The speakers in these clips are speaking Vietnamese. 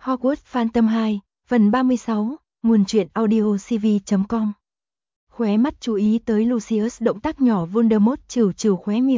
Hogwarts Phantom 2, phần 36, nguồn truyện audio cv.com. Khóe mắt chú ý tới Lucius động tác nhỏ Voldemort trừ trừ khóe miệng.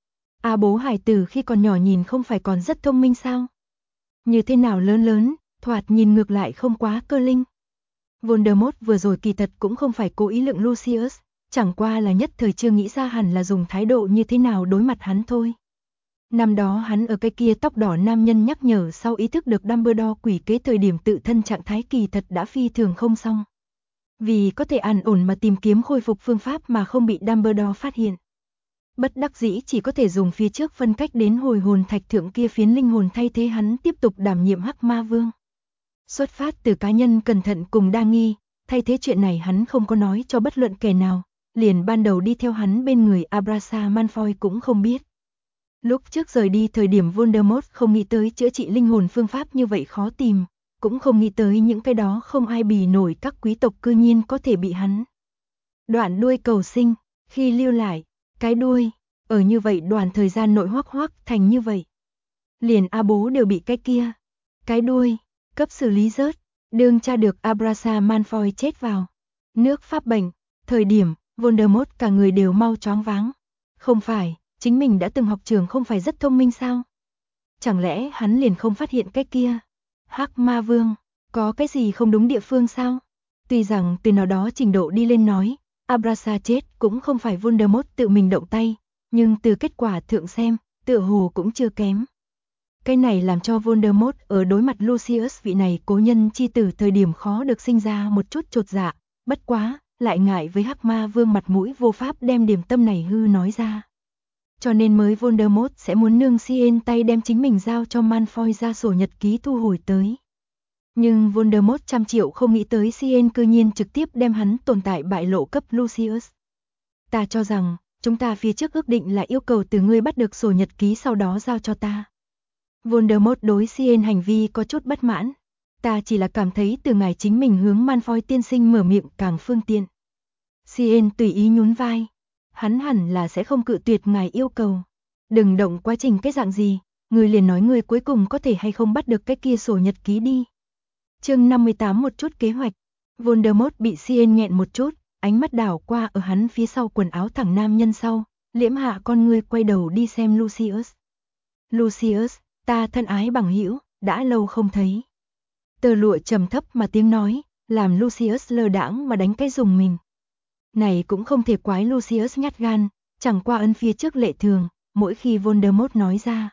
À bố hải tử khi còn nhỏ nhìn không phải còn rất thông minh sao? Như thế nào lớn lớn, thoạt nhìn ngược lại không quá cơ linh. Voldemort vừa rồi kỳ thật cũng không phải cố ý lượng Lucius, chẳng qua là nhất thời chưa nghĩ ra hẳn là dùng thái độ như thế nào đối mặt hắn thôi. Năm đó hắn ở cái kia tóc đỏ nam nhân nhắc nhở sau ý thức được Dumbledore quỷ kế thời điểm tự thân trạng thái kỳ thật đã phi thường không xong. Vì có thể an ổn mà tìm kiếm khôi phục phương pháp mà không bị Dumbledore phát hiện. Bất đắc dĩ chỉ có thể dùng phía trước phân cách đến hồi hồn thạch thượng kia phiến linh hồn thay thế hắn tiếp tục đảm nhiệm Hắc Ma Vương. Xuất phát từ cá nhân cẩn thận cùng đa nghi, thay thế chuyện này hắn không có nói cho bất luận kẻ nào, liền ban đầu đi theo hắn bên người Abrasa Malfoy cũng không biết. Lúc trước rời đi thời điểm Voldemort không nghĩ tới chữa trị linh hồn phương pháp như vậy khó tìm, cũng không nghĩ tới những cái đó không ai bì nổi các quý tộc cư nhiên có thể bị hắn. Đoạn đuôi cầu sinh, khi lưu lại, cái đuôi, ở như vậy đoàn thời gian nội hoắc thành như vậy. Liền A bố đều bị cái kia, cái đuôi, cấp xử lý rớt, đương tra được Abrasa Malfoy chết vào. Nước pháp bệnh, thời điểm, Voldemort cả người đều mau choáng váng. Không phải, chính mình đã từng học trường không phải rất thông minh sao? Chẳng lẽ hắn liền không phát hiện cái kia? Hắc Ma Vương, có cái gì không đúng địa phương sao? Tuy rằng từ nào đó trình độ đi lên nói, Abrasa chết cũng không phải Voldemort tự mình động tay, nhưng từ kết quả thượng xem, tựa hồ cũng chưa kém. Cái này làm cho Voldemort ở đối mặt Lucius vị này cố nhân chi tử thời điểm khó được sinh ra một chút chột dạ, bất quá, lại ngại với Hắc Ma Vương mặt mũi vô pháp đem điểm tâm này hư nói ra. Cho nên mới Voldemort sẽ muốn nương Cien tay đem chính mình giao cho Malfoy ra sổ nhật ký thu hồi tới. Nhưng Voldemort trăm triệu không nghĩ tới Cien cư nhiên trực tiếp đem hắn tồn tại bại lộ cấp Lucius. Ta cho rằng, chúng ta phía trước ước định là yêu cầu từ ngươi bắt được sổ nhật ký sau đó giao cho ta. Voldemort đối Cien hành vi có chút bất mãn. Ta chỉ là cảm thấy từ ngài chính mình hướng Malfoy tiên sinh mở miệng càng phương tiện. Cien tùy ý nhún vai. Hắn hẳn là sẽ không cự tuyệt ngài yêu cầu. Đừng động quá trình cái dạng gì, người liền nói người cuối cùng có thể hay không bắt được cái kia sổ nhật ký đi. Chương 58 một chút kế hoạch. Voldemort bị Cien nghẹn một chút, ánh mắt đảo qua ở hắn phía sau quần áo thẳng nam nhân sau, liễm hạ con ngươi quay đầu đi xem Lucius. Lucius, ta thân ái bằng hữu, đã lâu không thấy. Tờ lụa trầm thấp mà tiếng nói, làm Lucius lơ đãng mà đánh cái dùng mình. Này cũng không thể quái Lucius nhát gan, chẳng qua ân phía trước lệ thường, mỗi khi Voldemort nói ra.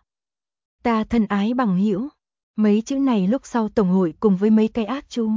Ta thân ái bằng hữu, mấy chữ này lúc sau tổng hội cùng với mấy cái ác chú.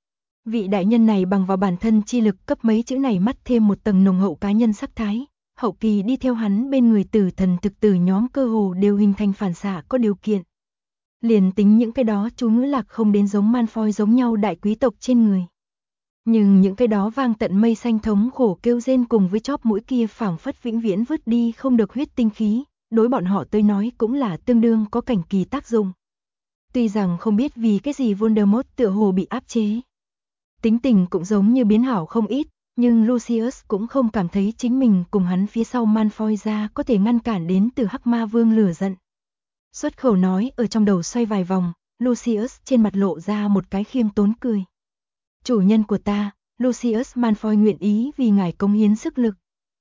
Vị đại nhân này bằng vào bản thân chi lực cấp mấy chữ này mắt thêm một tầng nồng hậu cá nhân sắc thái, hậu kỳ đi theo hắn bên người tử thần thực tử nhóm cơ hồ đều hình thành phản xạ có điều kiện. Liền tính những cái đó chú ngữ lạc không đến giống Malfoy giống nhau đại quý tộc trên người. Nhưng những cái đó vang tận mây xanh thống khổ kêu rên cùng với chóp mũi kia phảng phất vĩnh viễn vứt đi không được huyết tinh khí, đối bọn họ tới nói cũng là tương đương có cảnh kỳ tác dụng. Tuy rằng không biết vì cái gì Voldemort tựa hồ bị áp chế. Tính tình cũng giống như biến hảo không ít, nhưng Lucius cũng không cảm thấy chính mình cùng hắn phía sau Malfoy ra có thể ngăn cản đến từ Hắc Ma Vương lửa giận. Xuất khẩu nói ở trong đầu xoay vài vòng, Lucius trên mặt lộ ra một cái khiêm tốn cười. Chủ nhân của ta, Lucius Malfoy nguyện ý vì ngài cống hiến sức lực.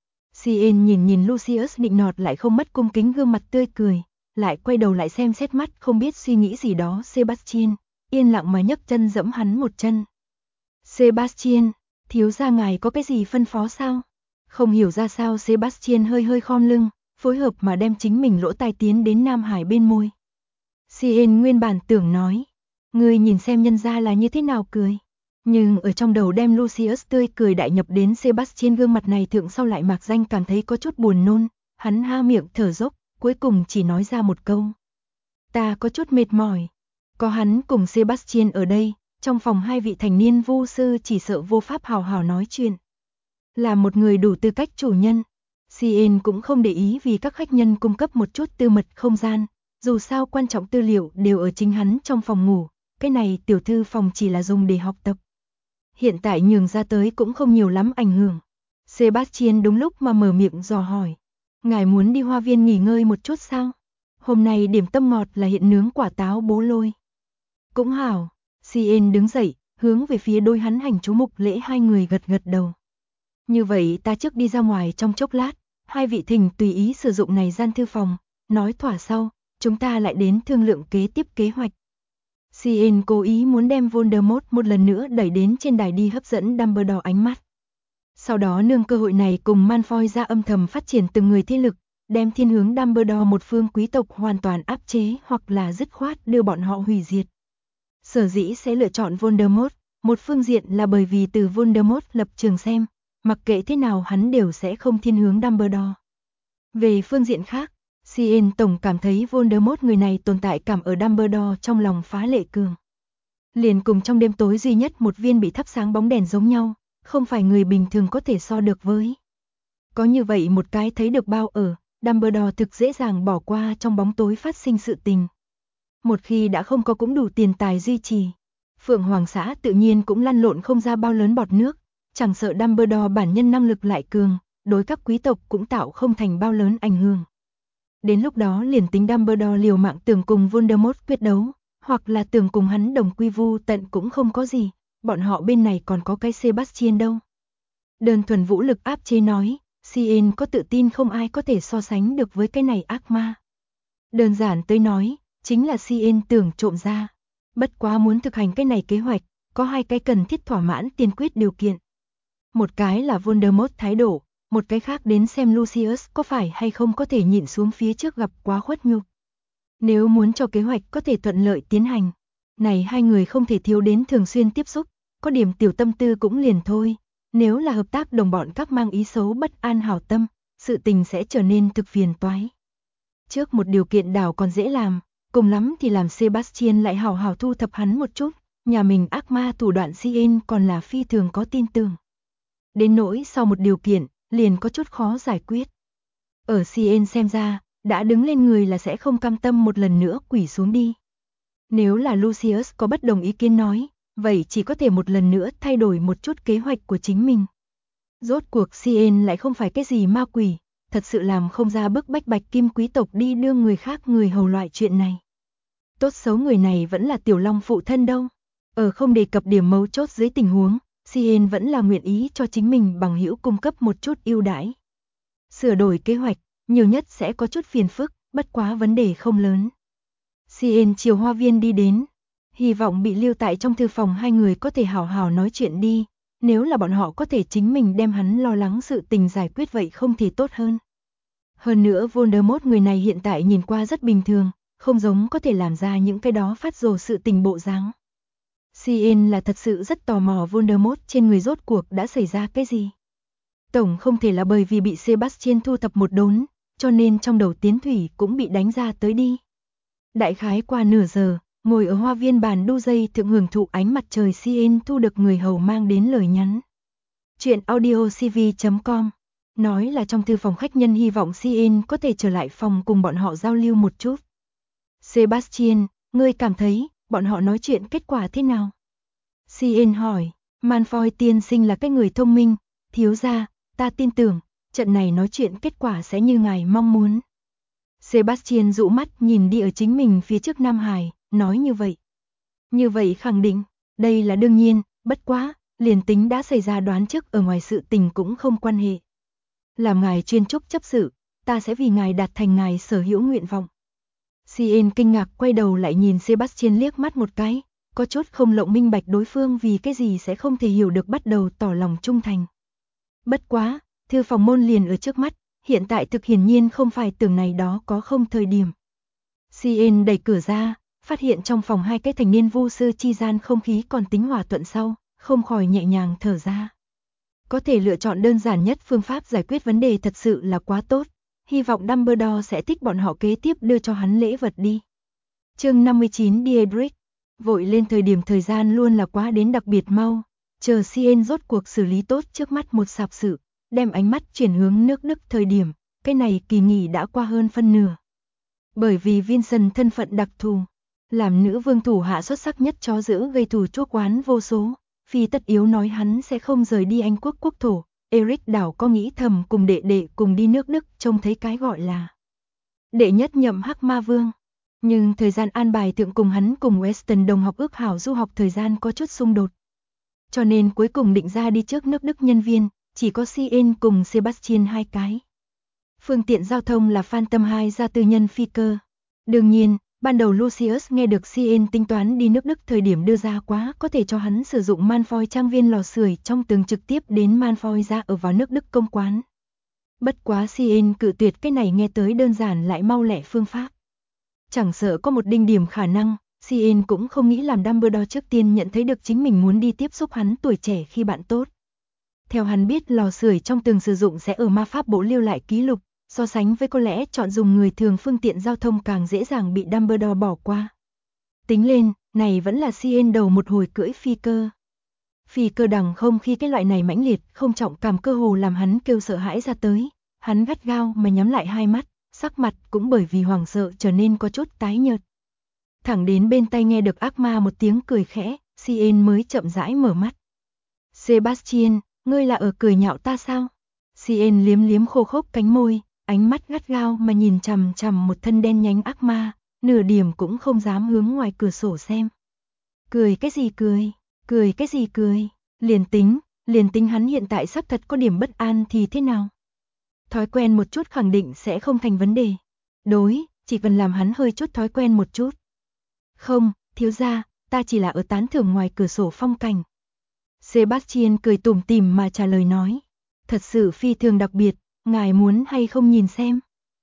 Cien nhìn Lucius nịnh nọt lại không mất cung kính gương mặt tươi cười, lại quay đầu lại xem xét mắt không biết suy nghĩ gì đó Sebastian, yên lặng mà nhấc chân giẫm hắn một chân. Sebastian, thiếu gia ngài có cái gì phân phó sao? Không hiểu ra sao Sebastian hơi khom lưng, phối hợp mà đem chính mình lỗ tai tiến đến Nam Hải bên môi. Cien nguyên bản tưởng nói, ngươi nhìn xem nhân gia là như thế nào cười. Nhưng ở trong đầu đem Lucius tươi cười đại nhập đến Sebastian gương mặt này thượng sau lại mạc danh cảm thấy có chút buồn nôn, hắn ha miệng thở dốc, cuối cùng chỉ nói ra một câu. Ta có chút mệt mỏi. Có hắn cùng Sebastian ở đây, trong phòng hai vị thành niên vu sư chỉ sợ vô pháp hào hào nói chuyện. Là một người đủ tư cách chủ nhân, Cien cũng không để ý vì các khách nhân cung cấp một chút tư mật không gian, dù sao quan trọng tư liệu đều ở chính hắn trong phòng ngủ, cái này tiểu thư phòng chỉ là dùng để học tập. Hiện tại nhường ra tới cũng không nhiều lắm ảnh hưởng. Sebastian đúng lúc mà mở miệng dò hỏi. Ngài muốn đi hoa viên nghỉ ngơi một chút sao? Hôm nay điểm tâm ngọt là hiện nướng quả táo bố lôi. Cũng hảo. Cien đứng dậy, hướng về phía đôi hắn hành chú mục lễ hai người gật gật đầu. Như vậy ta trước đi ra ngoài trong chốc lát, hai vị thỉnh tùy ý sử dụng này gian thư phòng, nói thỏa sau, chúng ta lại đến thương lượng kế tiếp kế hoạch. Cien cố ý muốn đem Voldemort một lần nữa đẩy đến trên đài đi hấp dẫn Dumbledore ánh mắt. Sau đó nương cơ hội này cùng Malfoy ra âm thầm phát triển từng người thế lực, đem thiên hướng Dumbledore một phương quý tộc hoàn toàn áp chế hoặc là dứt khoát đưa bọn họ hủy diệt. Sở dĩ sẽ lựa chọn Voldemort, một phương diện là bởi vì từ Voldemort lập trường xem, mặc kệ thế nào hắn đều sẽ không thiên hướng Dumbledore. Về phương diện khác, Cien tổng cảm thấy Voldemort người này tồn tại cảm ở Dumbledore trong lòng phá lệ cường. Liền cùng trong đêm tối duy nhất một viên bị thắp sáng bóng đèn giống nhau, không phải người bình thường có thể so được với. Có như vậy một cái thấy được bao ở, Dumbledore thực dễ dàng bỏ qua trong bóng tối phát sinh sự tình. Một khi đã không có cũng đủ tiền tài duy trì, Phượng Hoàng xã tự nhiên cũng lăn lộn không ra bao lớn bọt nước, chẳng sợ Dumbledore bản nhân năng lực lại cường, đối các quý tộc cũng tạo không thành bao lớn ảnh hưởng. Đến lúc đó liền tính Dumbledore liều mạng tưởng cùng Voldemort quyết đấu, hoặc là tưởng cùng hắn đồng quy vu tận cũng không có gì, bọn họ bên này còn có cái Sebastian đâu. Đơn thuần vũ lực áp chế nói, Cien có tự tin không ai có thể so sánh được với cái này ác ma. Đơn giản tới nói, chính là Cien tưởng trộm ra. Bất quá muốn thực hành cái này kế hoạch, có hai cái cần thiết thỏa mãn tiên quyết điều kiện. Một cái là Voldemort thái độ, một cái khác đến xem Lucius có phải hay không có thể nhịn xuống phía trước gặp quá khuất nhục. Nếu muốn cho kế hoạch có thể thuận lợi tiến hành, này hai người không thể thiếu đến thường xuyên tiếp xúc, có điểm tiểu tâm tư cũng liền thôi. Nếu là hợp tác đồng bọn các mang ý xấu bất an hảo tâm, sự tình sẽ trở nên thực phiền toái. Trước một điều kiện đảo còn dễ làm, cùng lắm thì làm Sebastian lại hảo hảo thu thập hắn một chút, nhà mình ác ma thủ đoạn Cien còn là phi thường có tin tưởng. Đến nỗi sau một điều kiện, liền có chút khó giải quyết. Ở Cien xem ra, đã đứng lên người là sẽ không cam tâm một lần nữa quỳ xuống đi. Nếu là Lucius có bất đồng ý kiến nói, vậy chỉ có thể một lần nữa thay đổi một chút kế hoạch của chính mình. Rốt cuộc Cien lại không phải cái gì ma quỷ, thật sự làm không ra bức bách bạch kim quý tộc đi đưa người khác người hầu loại chuyện này. Tốt xấu người này vẫn là tiểu long phụ thân đâu. Ở không đề cập điểm mấu chốt dưới tình huống, Cien vẫn là nguyện ý cho chính mình bằng hữu cung cấp một chút ưu đãi. Sửa đổi kế hoạch, nhiều nhất sẽ có chút phiền phức, bất quá vấn đề không lớn. Cien chiều hoa viên đi đến, hy vọng bị lưu tại trong thư phòng hai người có thể hào hào nói chuyện đi, nếu là bọn họ có thể chính mình đem hắn lo lắng sự tình giải quyết vậy không thể tốt hơn. Hơn nữa Voldemort người này hiện tại nhìn qua rất bình thường, không giống có thể làm ra những cái đó phát rồ sự tình bộ dáng. Cien là thật sự rất tò mò Voldemort trên người rốt cuộc đã xảy ra cái gì. Tổng không thể là bởi vì bị Sebastian thu thập một đốn, cho nên trong đầu tiến thủy cũng bị đánh ra tới đi. Đại khái qua nửa giờ, ngồi ở hoa viên bàn đu dây thượng hưởng thụ ánh mặt trời Cien thu được người hầu mang đến lời nhắn. Chuyện audiocv.com nói là trong thư phòng khách nhân hy vọng Cien có thể trở lại phòng cùng bọn họ giao lưu một chút. Sebastian, ngươi cảm thấy bọn họ nói chuyện kết quả thế nào? Cien hỏi, Malfoy tiên sinh là cái người thông minh, thiếu gia, ta tin tưởng, trận này nói chuyện kết quả sẽ như ngài mong muốn. Sebastian dụ mắt nhìn đi ở chính mình phía trước Nam Hải, nói như vậy. Như vậy khẳng định, đây là đương nhiên, bất quá, liền tính đã xảy ra đoán trước ở ngoài sự tình cũng không quan hệ. Làm ngài chuyên trúc chấp sự, ta sẽ vì ngài đạt thành ngài sở hữu nguyện vọng. Cien kinh ngạc quay đầu lại nhìn Sebastian liếc mắt một cái, có chút không lộng minh bạch đối phương vì cái gì sẽ không thể hiểu được bắt đầu tỏ lòng trung thành. Bất quá, thư phòng môn liền ở trước mắt, hiện tại thực hiển nhiên không phải tưởng này đó có không thời điểm. Cien đẩy cửa ra, phát hiện trong phòng hai cái thành niên vu sư chi gian không khí còn tính hòa thuận sau, không khỏi nhẹ nhàng thở ra. Có thể lựa chọn đơn giản nhất phương pháp giải quyết vấn đề thật sự là quá tốt, hy vọng Dumbledore sẽ thích bọn họ kế tiếp đưa cho hắn lễ vật đi. Chương 59 Diedrich, vội lên thời gian luôn là quá đến đặc biệt mau, chờ Cien rốt cuộc xử lý tốt trước mắt một sạp sự, đem ánh mắt chuyển hướng nước Đức thời điểm, cái này kỳ nghỉ đã qua hơn phân nửa. Bởi vì Vincent thân phận đặc thù, làm nữ vương thủ hạ xuất sắc nhất chó giữ gây thù chuốc oán vô số, phi tất yếu nói hắn sẽ không rời đi Anh quốc quốc thổ, Eric đảo có nghĩ thầm cùng đệ đệ cùng đi nước Đức trông thấy cái gọi là đệ nhất nhậm hắc ma vương. Nhưng thời gian an bài thượng cùng hắn cùng Weston đồng học ước hảo du học thời gian có chút xung đột. Cho nên cuối cùng định ra đi trước nước Đức nhân viên, chỉ có Cien cùng Sebastian hai cái. Phương tiện giao thông là Phantom 2 ra tư nhân phi cơ. Đương nhiên, ban đầu Lucius nghe được Cien tính toán đi nước Đức thời điểm đưa ra quá có thể cho hắn sử dụng Malfoy trang viên lò sưởi trong tường trực tiếp đến Malfoy ra ở vào nước Đức công quán. Bất quá Cien cự tuyệt cái này nghe tới đơn giản lại mau lẹ phương pháp. Chẳng sợ có một đinh điểm khả năng, Cien cũng không nghĩ làm Dumbledore trước tiên nhận thấy được chính mình muốn đi tiếp xúc hắn tuổi trẻ khi bạn tốt. Theo hắn biết lò sưởi trong tường sử dụng sẽ ở ma pháp bộ lưu lại ký lục, so sánh với có lẽ chọn dùng người thường phương tiện giao thông càng dễ dàng bị Dumbledore bỏ qua. Tính lên, này vẫn là Cien đầu một hồi cưỡi phi cơ. Phi cơ đằng không khi cái loại này mãnh liệt, không trọng cảm cơ hồ làm hắn kêu sợ hãi ra tới, hắn gắt gao mà nhắm lại hai mắt, sắc mặt cũng bởi vì hoảng sợ trở nên có chút tái nhợt. Thẳng đến bên tai nghe được ác ma một tiếng cười khẽ, Cien mới chậm rãi mở mắt. Sebastian, ngươi là ở cười nhạo ta sao? Cien liếm liếm khô khốc cánh môi, ánh mắt gắt gao mà nhìn chằm chằm một thân đen nhánh ác ma, nửa điểm cũng không dám hướng ngoài cửa sổ xem. Cười cái gì cười, cười cái gì cười, liền tính hắn hiện tại xác thật có điểm bất an thì thế nào? Thói quen một chút khẳng định sẽ không thành vấn đề. Đối, chỉ cần làm hắn hơi chút thói quen một chút. Không, thiếu gia, ta chỉ là ở tán thưởng ngoài cửa sổ phong cảnh. Sebastian cười tủm tỉm mà trả lời nói. Thật sự phi thường đặc biệt, ngài muốn hay không nhìn xem.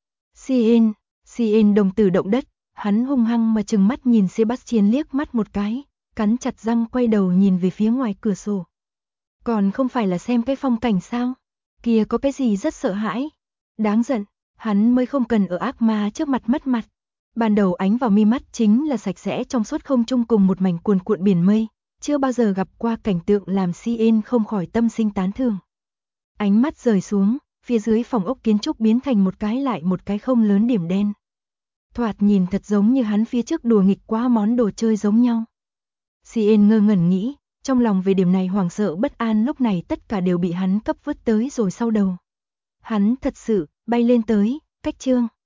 Cien đồng tử động đất, hắn hung hăng mà trừng mắt nhìn Sebastian liếc mắt một cái, cắn chặt răng quay đầu nhìn về phía ngoài cửa sổ. Còn không phải là xem cái phong cảnh sao? Kia có cái gì rất sợ hãi? Đáng giận, hắn mới không cần ở ác ma trước mặt mất mặt. Ban đầu ánh vào mi mắt chính là sạch sẽ trong suốt không trung cùng một mảnh cuồn cuộn biển mây, chưa bao giờ gặp qua cảnh tượng làm Cien không khỏi tâm sinh tán thưởng. Ánh mắt rời xuống, phía dưới phòng ốc kiến trúc biến thành một cái lại một cái không lớn điểm đen. Thoạt nhìn thật giống như hắn phía trước đùa nghịch quá món đồ chơi giống nhau. Cien ngơ ngẩn nghĩ, trong lòng về điểm này hoảng sợ bất an lúc này tất cả đều bị hắn cấp vứt tới rồi sau đầu. Hắn thật sự bay lên tới, cách chương.